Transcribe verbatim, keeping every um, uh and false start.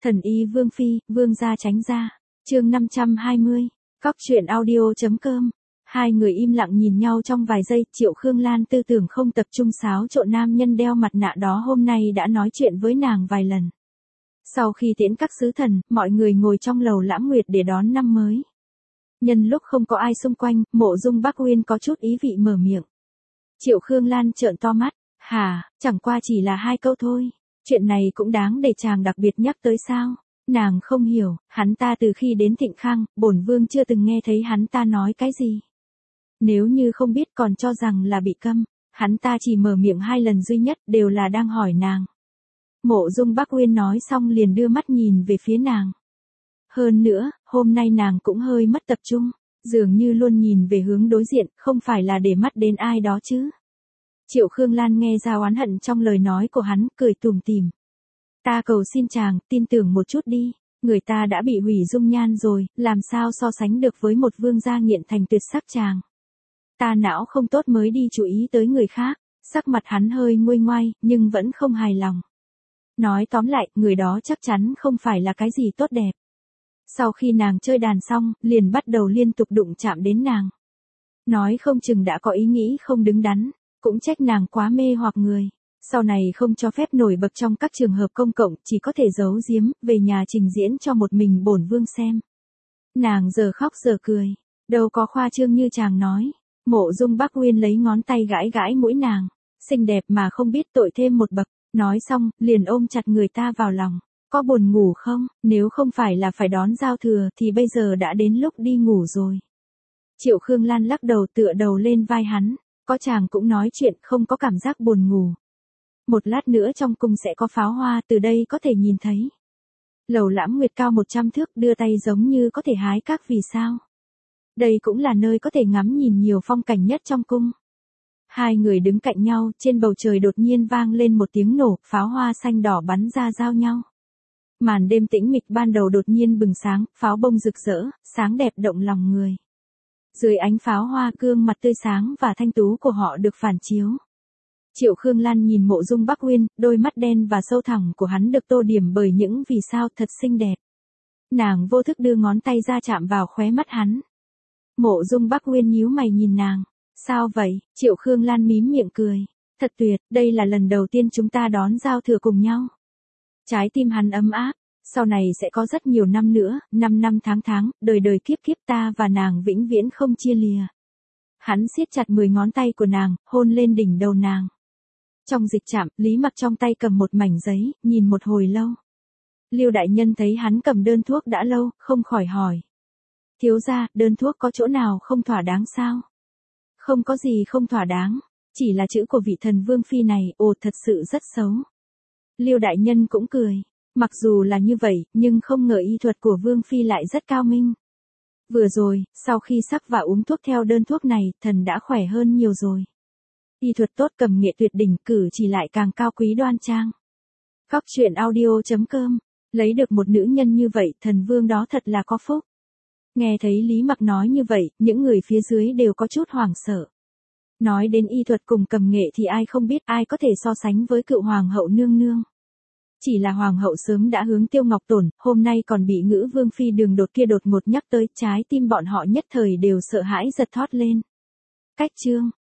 Thần y Vương Phi, Vương gia tránh ra. Chương năm trăm hai mươi. Cóc truyện audio.com. Hai người im lặng nhìn nhau trong vài giây, Triệu Khương Lan tư tưởng không tập trung xáo trộn nam nhân đeo mặt nạ đó hôm nay đã nói chuyện với nàng vài lần. Sau khi tiễn các sứ thần, mọi người ngồi trong lầu Lãm Nguyệt để đón năm mới. Nhân lúc không có ai xung quanh, Mộ Dung Bắc Uyên có chút ý vị mở miệng. Triệu Khương Lan trợn to mắt, hả, chẳng qua chỉ là hai câu thôi. Chuyện này cũng đáng để chàng đặc biệt nhắc tới sao? Nàng không hiểu, hắn ta từ khi đến Thịnh Khang, bổn vương chưa từng nghe thấy hắn ta nói cái gì. Nếu như không biết còn cho rằng là bị câm, hắn ta chỉ mở miệng hai lần duy nhất đều là đang hỏi nàng. Mộ Dung Bắc Uyên nói xong liền đưa mắt nhìn về phía nàng. Hơn nữa, hôm nay nàng cũng hơi mất tập trung, dường như luôn nhìn về hướng đối diện, không phải là để mắt đến ai đó chứ. Triệu Khương Lan nghe ra oán hận trong lời nói của hắn, cười tủm tỉm. Ta cầu xin chàng, tin tưởng một chút đi, người ta đã bị hủy dung nhan rồi, làm sao so sánh được với một vương gia nghiện thành tuyệt sắc chàng. Ta não không tốt mới đi chú ý tới người khác, sắc mặt hắn hơi nguôi ngoai, nhưng vẫn không hài lòng. Nói tóm lại, người đó chắc chắn không phải là cái gì tốt đẹp. Sau khi nàng chơi đàn xong, liền bắt đầu liên tục đụng chạm đến nàng. Nói không chừng đã có ý nghĩ không đứng đắn, cũng trách nàng quá mê hoặc người. Sau này không cho phép nổi bật trong các trường hợp công cộng, chỉ có thể giấu giếm, về nhà trình diễn cho một mình bổn vương xem. Nàng giờ khóc giờ cười, đâu có khoa trương như chàng nói. Mộ Dung Bắc Uyên lấy ngón tay gãi gãi mũi nàng, xinh đẹp mà không biết tội thêm một bậc, nói xong, liền ôm chặt người ta vào lòng. Có buồn ngủ không, nếu không phải là phải đón giao thừa thì bây giờ đã đến lúc đi ngủ rồi. Triệu Khương Lan lắc đầu tựa đầu lên vai hắn, có chàng cũng nói chuyện không có cảm giác buồn ngủ. Một lát nữa trong cung sẽ có pháo hoa, từ đây có thể nhìn thấy. Lầu Lãm Nguyệt cao một trăm thước, đưa tay giống như có thể hái các vì sao. Đây cũng là nơi có thể ngắm nhìn nhiều phong cảnh nhất trong cung. Hai người đứng cạnh nhau, trên bầu trời đột nhiên vang lên một tiếng nổ, pháo hoa xanh đỏ bắn ra giao nhau. Màn đêm tĩnh mịch ban đầu đột nhiên bừng sáng, pháo bông rực rỡ, sáng đẹp động lòng người. Dưới ánh pháo hoa, gương mặt tươi sáng và thanh tú của họ được phản chiếu. Triệu Khương Lan nhìn Mộ Dung Bắc Uyên, đôi mắt đen và sâu thẳm của hắn được tô điểm bởi những vì sao thật xinh đẹp. Nàng vô thức đưa ngón tay ra chạm vào khóe mắt hắn. Mộ Dung Bắc Uyên nhíu mày nhìn nàng. Sao vậy? Triệu Khương Lan mím miệng cười. Thật tuyệt, đây là lần đầu tiên chúng ta đón giao thừa cùng nhau. Trái tim hắn ấm áp. Sau này sẽ có rất nhiều năm nữa, năm năm tháng tháng, đời đời kiếp kiếp ta và nàng vĩnh viễn không chia lìa. Hắn siết chặt mười ngón tay của nàng, hôn lên đỉnh đầu nàng. Trong dịch trạm, Lý Mặc trong tay cầm một mảnh giấy, nhìn một hồi lâu. Lưu đại nhân thấy hắn cầm đơn thuốc đã lâu, không khỏi hỏi. Thiếu gia, đơn thuốc có chỗ nào không thỏa đáng sao? Không có gì không thỏa đáng, chỉ là chữ của vị thần Vương Phi này, ồ thật sự rất xấu. Lưu đại nhân cũng cười. Mặc dù là như vậy, nhưng không ngờ y thuật của Vương Phi lại rất cao minh. Vừa rồi, sau khi sắc và uống thuốc theo đơn thuốc này, thần đã khỏe hơn nhiều rồi. Y thuật tốt, cầm nghệ tuyệt đỉnh, cử chỉ lại càng cao quý đoan trang. Cóc truyện audio.com. Lấy được một nữ nhân như vậy, thần vương đó thật là có phúc. Nghe thấy Lý Mặc nói như vậy, những người phía dưới đều có chút hoảng sợ. Nói đến y thuật cùng cầm nghệ thì ai không biết, ai có thể so sánh với cựu hoàng hậu nương nương. Chỉ là hoàng hậu sớm đã hướng Tiêu Ngọc Tổn, hôm nay còn bị Ngữ Vương Phi đường đột kia đột ngột nhắc tới, trái tim bọn họ nhất thời đều sợ hãi giật thót lên. Cách chương